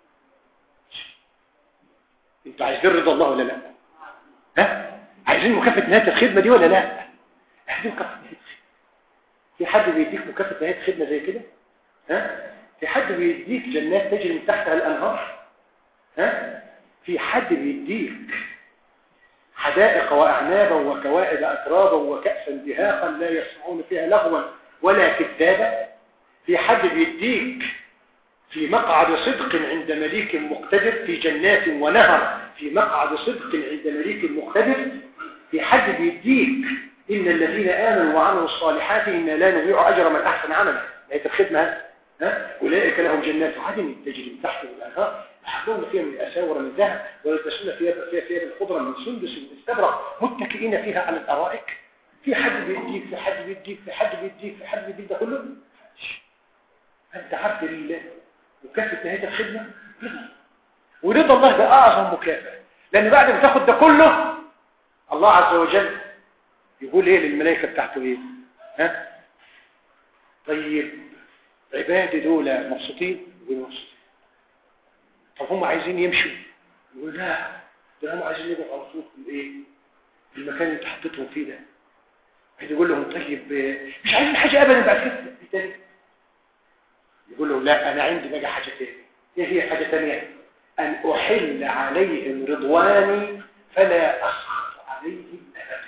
انتوا عايزين رضا الله ولا لا؟ ها؟ عايزين مكافأة نهاية الخدمة دي ولا لا؟ عايزين مكافأة نهاية الخدمة. في حد بيديك مكافأة نهاية الخدمة زي كده؟ ها؟ في حد بيديك جنات تجري من تحتها الأنهار؟ ها؟ في حد بيديك حدائق وأعنابا وكوائب أترابا وكأسا دهاقا لا يسمعون فيها لغوا ولا كذابا؟ في حد بيديك في مقعد صدق عند مليك مقتدر في جنات ونهر في مقعد صدق عند مليك مقتدر؟ في حد بيديك إن الذين آمنوا وعملوا الصالحات إنا لا نضيع أجر من أحسن عملا؟ نهاية الخدمة ها؟ أولئك لهم جنات عدن تجري من تحتهم الأنهار يحلون فيها من أساور من ذهب ويلبسون فيها فيها فيها الخضرة من سندس واستبرق متكئين فيها على الأرائك. في حد بيديك في حد بيديك في حد بيديك في حد بيديك ده كله؟ أنت عبد لله. مكافأة نهاية الخدمة رضا، ورضا الله ده أعظم مكافأة، لأن بعد ما تاخد ده كله الله عز وجل يقول إيه للملائكة بتاعته إيه؟ ها؟ طيب عبادي دول مبسوطين؟ يقولوا مبسوطين. طب هم عايزين يمشوا؟ يقول لا، ده هم عايزين يبقوا مبسوط في الايه؟ في المكان اللي انت حطيتهم فيه ده. عايز يقول لهم طيب مش عايزين حاجه ابدا بعد كده تاني. يقول له لا، انا عندي بقى حاجه تاني. ايه هي حاجه تانيه؟ ان احل عليهم رضواني فلا اسخط عليهم ابدا.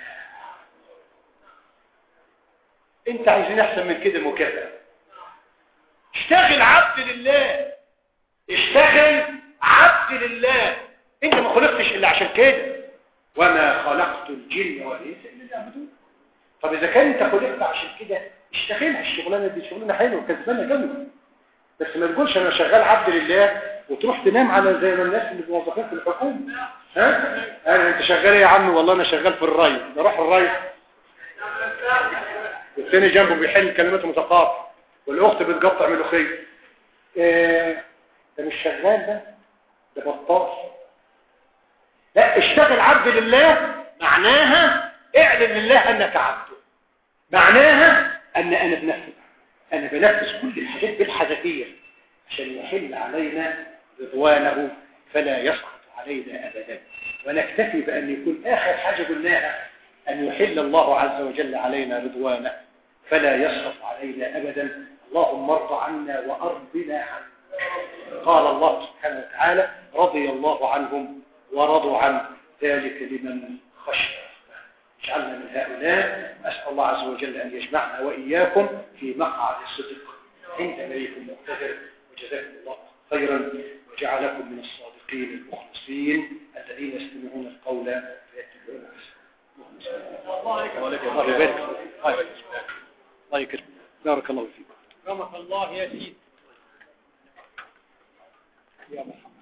انت عايزين احسن من كده مكافاه؟ اشتغل عبد لله، اشتغل عبد لله. انت ما خلقتش الا عشان كده، وما خلقت الجن والانس الا ليعبدون. طب اذا كان انت خلقت عشان كده اشتغلها. الشغلانه دي شغلانه حلوه وكسبانه جامد، بس ما تقولش انا شغال عبد لله وتروح تنام على زي ما الناس اللي موظفين في الحكومه. ها انا انت شغال ايه يا عم؟ والله انا شغال في الري. نروح الري والثاني جنبه بيحل كلمات متقاطعه والاخت بتقطع ملوخيه. ايه ده؟ مش شغال، ده ده بطال. لا، اشتغل عبد لله معناها اعلن لله انك عبده، معناها ان انا بنفذ انا بنفذ كل الحاجات بالحذافير عشان يحل علينا رضوانه فلا يسقط علينا ابدا. ونكتفي بان يكون اخر حاجه قلناها ان يحل الله عز وجل علينا رضوانه فلا يسقط علينا ابدا. اللهم ارض عنا وارضنا عنه. قال الله سبحانه وتعالى رضي الله عنهم ورضوا عنه ذلك لمن خشي. اجعلنا من هؤلاء. أسأل الله عز وجل أن يجمعنا وإياكم في مقعد الصدق عند مليك مقتدر. وجزاكم الله خيرا وجعلكم من الصادقين المخلصين الذين يستمعون القول فيتبعون احسنه. الله يبارك فيك. الله يكرمك. بارك الله فيك. رحمك الله يا سيدي. يا مرحبا.